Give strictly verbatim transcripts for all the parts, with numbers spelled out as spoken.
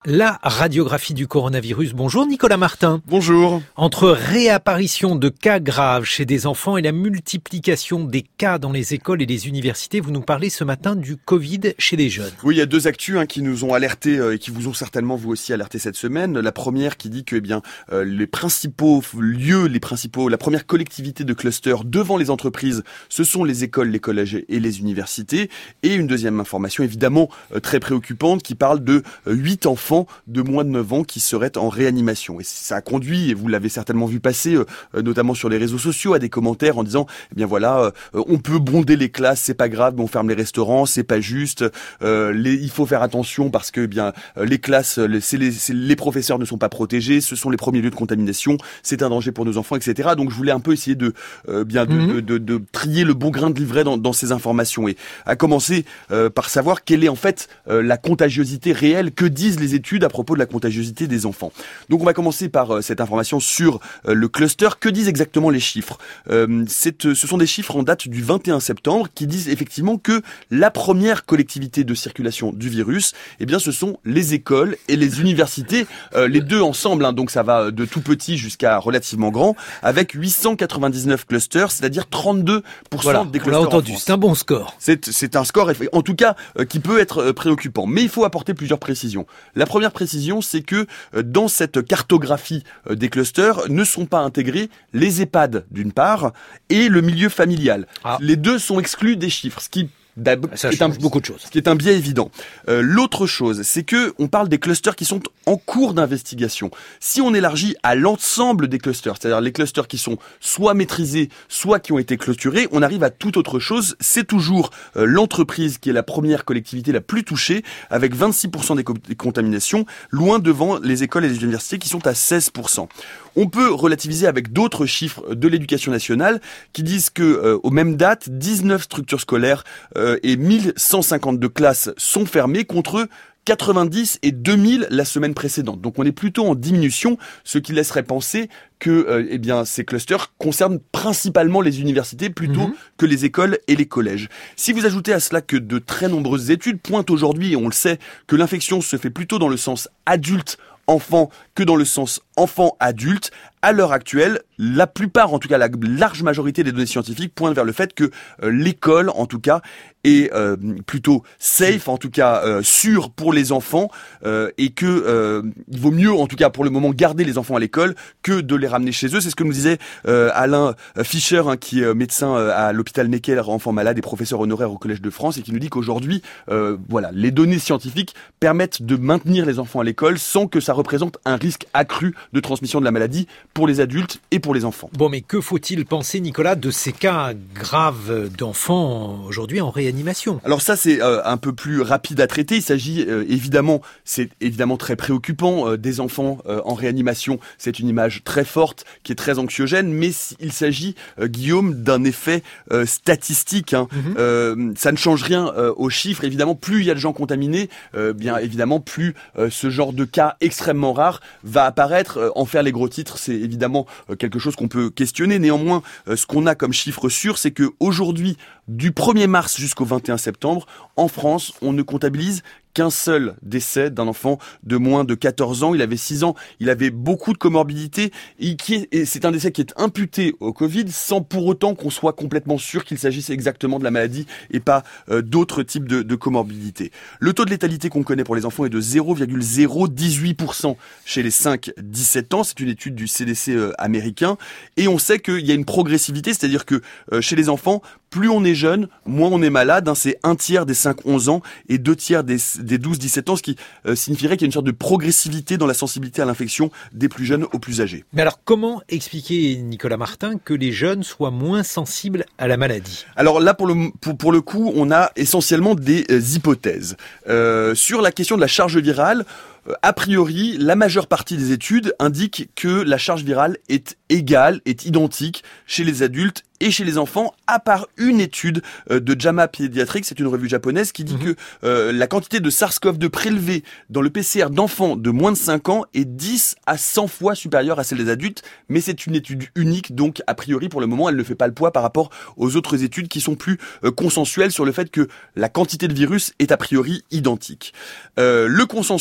La radiographie du coronavirus. Bonjour Nicolas Martin. Bonjour. Entre réapparition de cas graves chez des enfants et la multiplication des cas dans les écoles et les universités, vous nous parlez ce matin du Covid chez les jeunes. Oui, il y a deux actus hein, qui nous ont alertés euh, et qui vous ont certainement vous aussi alerté cette semaine. La première qui dit que eh bien euh, les principaux lieux, les principaux, la première collectivité de cluster devant les entreprises, ce sont les écoles, les collèges et les universités. Et une deuxième information évidemment euh, très préoccupante qui parle de euh, huit enfants de moins de neuf ans qui seraient en réanimation. Et ça a conduit, et vous l'avez certainement vu passer, euh, notamment sur les réseaux sociaux, à des commentaires en disant, eh bien voilà, euh, on peut bonder les classes, c'est pas grave, mais on ferme les restaurants, c'est pas juste. Euh, les, il faut faire attention parce que, eh bien, euh, les classes, les, c'est les, c'est, les professeurs ne sont pas protégés, ce sont les premiers lieux de contamination, c'est un danger pour nos enfants, et cetera. Donc je voulais un peu essayer de, euh, bien, de, mmh. de, de, de trier le bon grain de livret dans, dans ces informations, et à commencer euh, par savoir quelle est en fait euh, la contagiosité réelle, que disent les études à propos de la contagiosité des enfants. Donc on va commencer par euh, cette information sur euh, le cluster. Que disent exactement les chiffres euh, cette, Ce sont des chiffres en date du vingt et un septembre qui disent effectivement que la première collectivité de circulation du virus, eh bien ce sont les écoles et les universités, euh, les deux ensemble, hein, donc ça va de tout petit jusqu'à relativement grand, avec huit cent quatre-vingt-dix-neuf clusters, c'est-à-dire trente-deux pour cent voilà, des clusters. On l'a entendu, c'est un bon score. C'est, c'est un score, en tout cas, euh, qui peut être euh, préoccupant. Mais il faut apporter plusieurs précisions. La première précision, c'est que euh, dans cette cartographie euh, des clusters ne sont pas intégrés les EHPAD d'une part et le milieu familial. Ah. Les deux sont exclus des chiffres, ce qui Ça est un, beaucoup de choses. Ce qui est un biais évident. Euh, l'autre chose, c'est que on parle des clusters qui sont en cours d'investigation. Si on élargit à l'ensemble des clusters, c'est-à-dire les clusters qui sont soit maîtrisés, soit qui ont été clôturés, on arrive à toute autre chose. C'est toujours euh, l'entreprise qui est la première collectivité la plus touchée, avec vingt-six pour cent des, co- des contaminations, loin devant les écoles et les universités qui sont à seize pour cent. On peut relativiser avec d'autres chiffres de l'éducation nationale qui disent que, euh, aux mêmes dates, dix-neuf structures scolaires euh, et mille cent cinquante-deux classes sont fermées contre quatre-vingt-dix et deux mille la semaine précédente. Donc on est plutôt en diminution, ce qui laisserait penser que euh, eh bien ces clusters concernent principalement les universités plutôt mmh. que les écoles et les collèges. Si vous ajoutez à cela que de très nombreuses études pointent aujourd'hui, et on le sait, que l'infection se fait plutôt dans le sens adulte enfant que dans le sens enfant-adulte, à l'heure actuelle, la plupart, en tout cas la large majorité des données scientifiques pointent vers le fait que euh, l'école, en tout cas, est euh, plutôt safe, en tout cas euh, sûre pour les enfants, euh, et que euh, il vaut mieux, en tout cas pour le moment, garder les enfants à l'école que de les ramener chez eux. C'est ce que nous disait euh, Alain Fischer, hein, qui est médecin euh, à l'hôpital Necker enfants malades et professeur honoraire au Collège de France, et qui nous dit qu'aujourd'hui, euh, voilà, les données scientifiques permettent de maintenir les enfants à l'école sans que ça représente un risque accru de transmission de la maladie pour les adultes et pour les enfants. Bon, mais que faut-il penser, Nicolas, de ces cas graves d'enfants aujourd'hui en réanimation ? Alors ça, c'est euh, un peu plus rapide à traiter. Il s'agit euh, évidemment, c'est évidemment très préoccupant, euh, des enfants euh, en réanimation. C'est une image très forte, qui est très anxiogène, mais il s'agit, euh, Guillaume, d'un effet euh, statistique. Hein. Mm-hmm. Euh, ça ne change rien euh, aux chiffres. Évidemment, plus il y a de gens contaminés, euh, bien évidemment, plus euh, ce genre de cas extrêmement rare va apparaître. Euh, en faire les gros titres, c'est évidemment euh, quelque chose qu'on peut questionner. Néanmoins, euh, ce qu'on a comme chiffre sûr, c'est que aujourd'hui, du premier mars jusqu'au vingt et un septembre, en France, on ne comptabilise qu'un seul décès d'un enfant de moins de quatorze ans. Il avait six ans, il avait beaucoup de comorbidités, et, qui est, et c'est un décès qui est imputé au Covid, sans pour autant qu'on soit complètement sûr qu'il s'agisse exactement de la maladie et pas euh, d'autres types de, de comorbidités. Le taux de létalité qu'on connaît pour les enfants est de zéro virgule zéro dix-huit pour cent chez les cinq à dix-sept ans. C'est une étude du C D C euh, américain. Et on sait qu'il y a une progressivité, c'est-à-dire que euh, chez les enfants, plus on est jeune, moins on est malade. Hein, c'est un tiers des cinq à onze ans et deux tiers des, des douze à dix-sept ans, ce qui euh, signifierait qu'il y a une sorte de progressivité dans la sensibilité à l'infection des plus jeunes aux plus âgés. Mais alors, comment expliquer, Nicolas Martin, que les jeunes soient moins sensibles à la maladie ? Alors là, pour le, pour, pour le coup, on a essentiellement des euh, hypothèses. Euh, sur la question de la charge virale, euh, a priori, la majeure partie des études indiquent que la charge virale est égale, est identique chez les adultes et chez les enfants, à part une étude euh, de JAMA Pediatrics, c'est une revue japonaise, qui dit mmh. que euh, la quantité de SARS-CoV deux prélevée dans le P C R d'enfants de moins de cinq ans est dix à cent fois supérieure à celle des adultes, mais c'est une étude unique, donc a priori pour le moment elle ne fait pas le poids par rapport aux autres études qui sont plus euh, consensuelles sur le fait que la quantité de virus est a priori identique. Euh, le consensus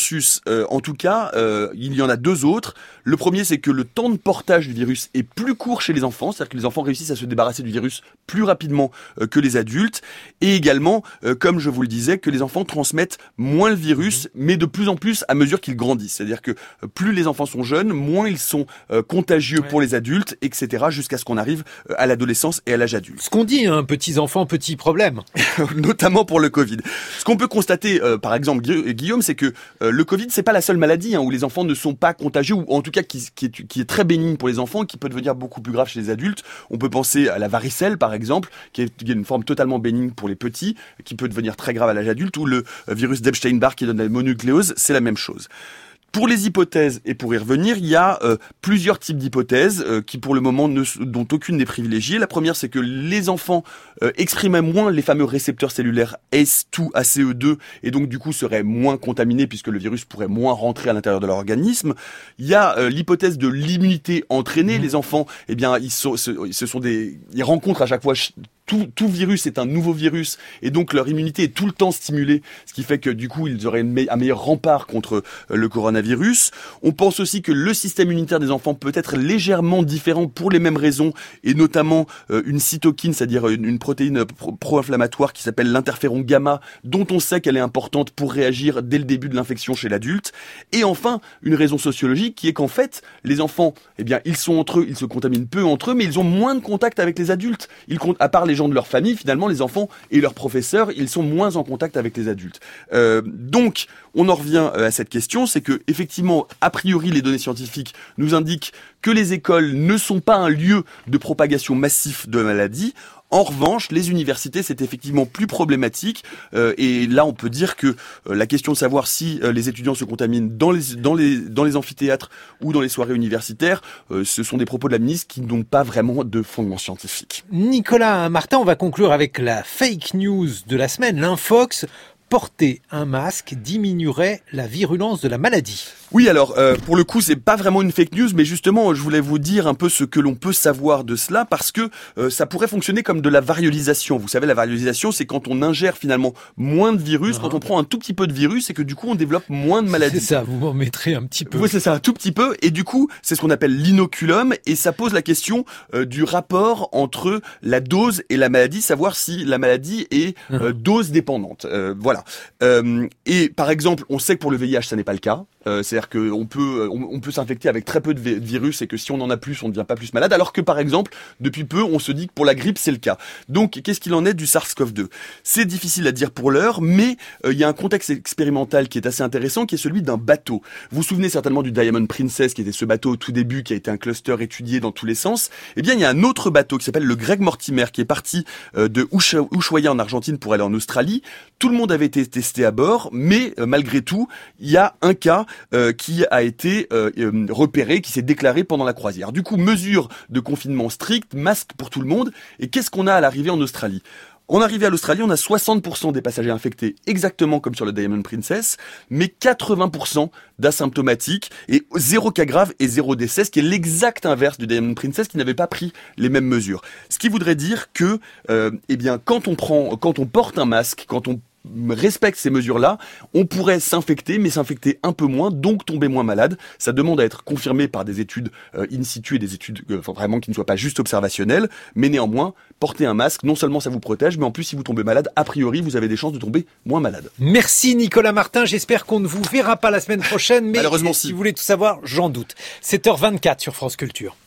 euh, en tout cas, euh, il y en a deux autres. Le premier, c'est que le temps de portage du virus est plus court chez les enfants, c'est-à-dire que les enfants réussissent à se débarrasser du virus plus rapidement euh, que les adultes, et également, euh, comme je vous le disais, que les enfants transmettent moins le virus, mais de plus en plus à mesure qu'ils grandissent. C'est-à-dire que euh, plus les enfants sont jeunes, moins ils sont euh, contagieux ouais. pour les adultes, et cetera, jusqu'à ce qu'on arrive euh, à l'adolescence et à l'âge adulte. Ce qu'on dit, hein, petits enfants, petits problèmes. Notamment pour le Covid. Ce qu'on peut constater, euh, par exemple, Guillaume, c'est que euh, le Covid, c'est pas la seule maladie hein, où les enfants ne sont pas contagieux, ou en tout cas qui, qui, est, qui est très bénigne pour les enfants, qui peut devenir beaucoup plus grave chez les adultes. On peut penser à la varicelle, par exemple, qui est, qui est une forme totalement bénigne pour les petits, qui peut devenir très grave à l'âge adulte, ou le virus d'Epstein-Barr qui donne la mononucléose, c'est la même chose. Pour les hypothèses, et pour y revenir, il y a euh, plusieurs types d'hypothèses euh, qui pour le moment ne, dont aucune n'est privilégiée. La première, c'est que les enfants euh, exprimaient moins les fameux récepteurs cellulaires A C E deux, A C E deux, et donc du coup seraient moins contaminés puisque le virus pourrait moins rentrer à l'intérieur de leur organisme. Il y a euh, l'hypothèse de l'immunité entraînée. Mmh. Les enfants, eh bien, ils sont, ce, ce sont des, ils rencontrent à chaque fois Tout, tout virus est un nouveau virus et donc leur immunité est tout le temps stimulée, ce qui fait que du coup ils auraient une me- un meilleur rempart contre euh, le coronavirus. On pense aussi que le système immunitaire des enfants peut être légèrement différent pour les mêmes raisons et notamment euh, une cytokine, c'est-à-dire une, une protéine pro- pro-inflammatoire qui s'appelle l'interféron gamma, dont on sait qu'elle est importante pour réagir dès le début de l'infection chez l'adulte. Et enfin, une raison sociologique qui est qu'en fait, les enfants, eh bien, ils sont entre eux, ils se contaminent peu entre eux, mais ils ont moins de contact avec les adultes. Ils comptent, à part les gens de leur famille, finalement, les enfants et leurs professeurs, ils sont moins en contact avec les adultes. Euh, donc, on en revient à cette question, c'est que effectivement, a priori, les données scientifiques nous indiquent que les écoles ne sont pas un lieu de propagation massif de maladies. En revanche, les universités, c'est effectivement plus problématique. Euh, et là, on peut dire que euh, la question de savoir si euh, les étudiants se contaminent dans les dans les dans les amphithéâtres ou dans les soirées universitaires, euh, ce sont des propos de la ministre qui n'ont pas vraiment de fondement scientifique. Nicolas Martin, on va conclure avec la fake news de la semaine, l'infox. Porter un masque diminuerait la virulence de la maladie. Oui, alors euh, pour le coup, c'est pas vraiment une fake news, mais justement, je voulais vous dire un peu ce que l'on peut savoir de cela, parce que euh, ça pourrait fonctionner comme de la variolisation. Vous savez, la variolisation, c'est quand on ingère finalement moins de virus, uh-huh. quand on prend un tout petit peu de virus, et que du coup, on développe moins de maladies. C'est ça, vous m'en mettrez un petit peu. Oui, c'est ça, un tout petit peu, et du coup, c'est ce qu'on appelle l'inoculum, et ça pose la question euh, du rapport entre la dose et la maladie, savoir si la maladie est euh, uh-huh. dose dépendante. Euh, voilà. Euh, et par exemple, on sait que pour le V I H, ça n'est pas le cas. Euh, c'est-à-dire qu'on peut, on, on peut s'infecter avec très peu de virus et que si on en a plus, on ne devient pas plus malade. Alors que par exemple, depuis peu, on se dit que pour la grippe, c'est le cas. Donc, qu'est-ce qu'il en est du SARS-CoV deux ? C'est difficile à dire pour l'heure, mais il euh, y a un contexte expérimental qui est assez intéressant, qui est celui d'un bateau. Vous vous souvenez certainement du Diamond Princess, qui était ce bateau au tout début, qui a été un cluster étudié dans tous les sens. Eh bien, il y a un autre bateau qui s'appelle le Greg Mortimer, qui est parti euh, de Ushuaia en Argentine pour aller en Australie. Tout le monde avait été testé à bord, mais euh, malgré tout, il y a un cas Euh, qui a été euh, euh, repéré, qui s'est déclaré pendant la croisière. Du coup, mesure de confinement strict, masque pour tout le monde. Et qu'est-ce qu'on a à l'arrivée en Australie ? En arrivée à l'Australie, on a soixante pour cent des passagers infectés, exactement comme sur le Diamond Princess, mais quatre-vingts pour cent d'asymptomatiques et zéro cas grave et zéro décès, ce qui est l'exact inverse du Diamond Princess qui n'avait pas pris les mêmes mesures. Ce qui voudrait dire que, euh, eh bien, quand on prend, quand on porte un masque, quand on respecte ces mesures-là, on pourrait s'infecter, mais s'infecter un peu moins, donc tomber moins malade. Ça demande à être confirmé par des études euh, in situ et des études euh, vraiment qui ne soient pas juste observationnelles, mais néanmoins, porter un masque, non seulement ça vous protège, mais en plus, si vous tombez malade, a priori, vous avez des chances de tomber moins malade. Merci Nicolas Martin, j'espère qu'on ne vous verra pas la semaine prochaine, mais malheureusement si si. vous voulez tout savoir, j'en doute. sept heures vingt-quatre sur France Culture.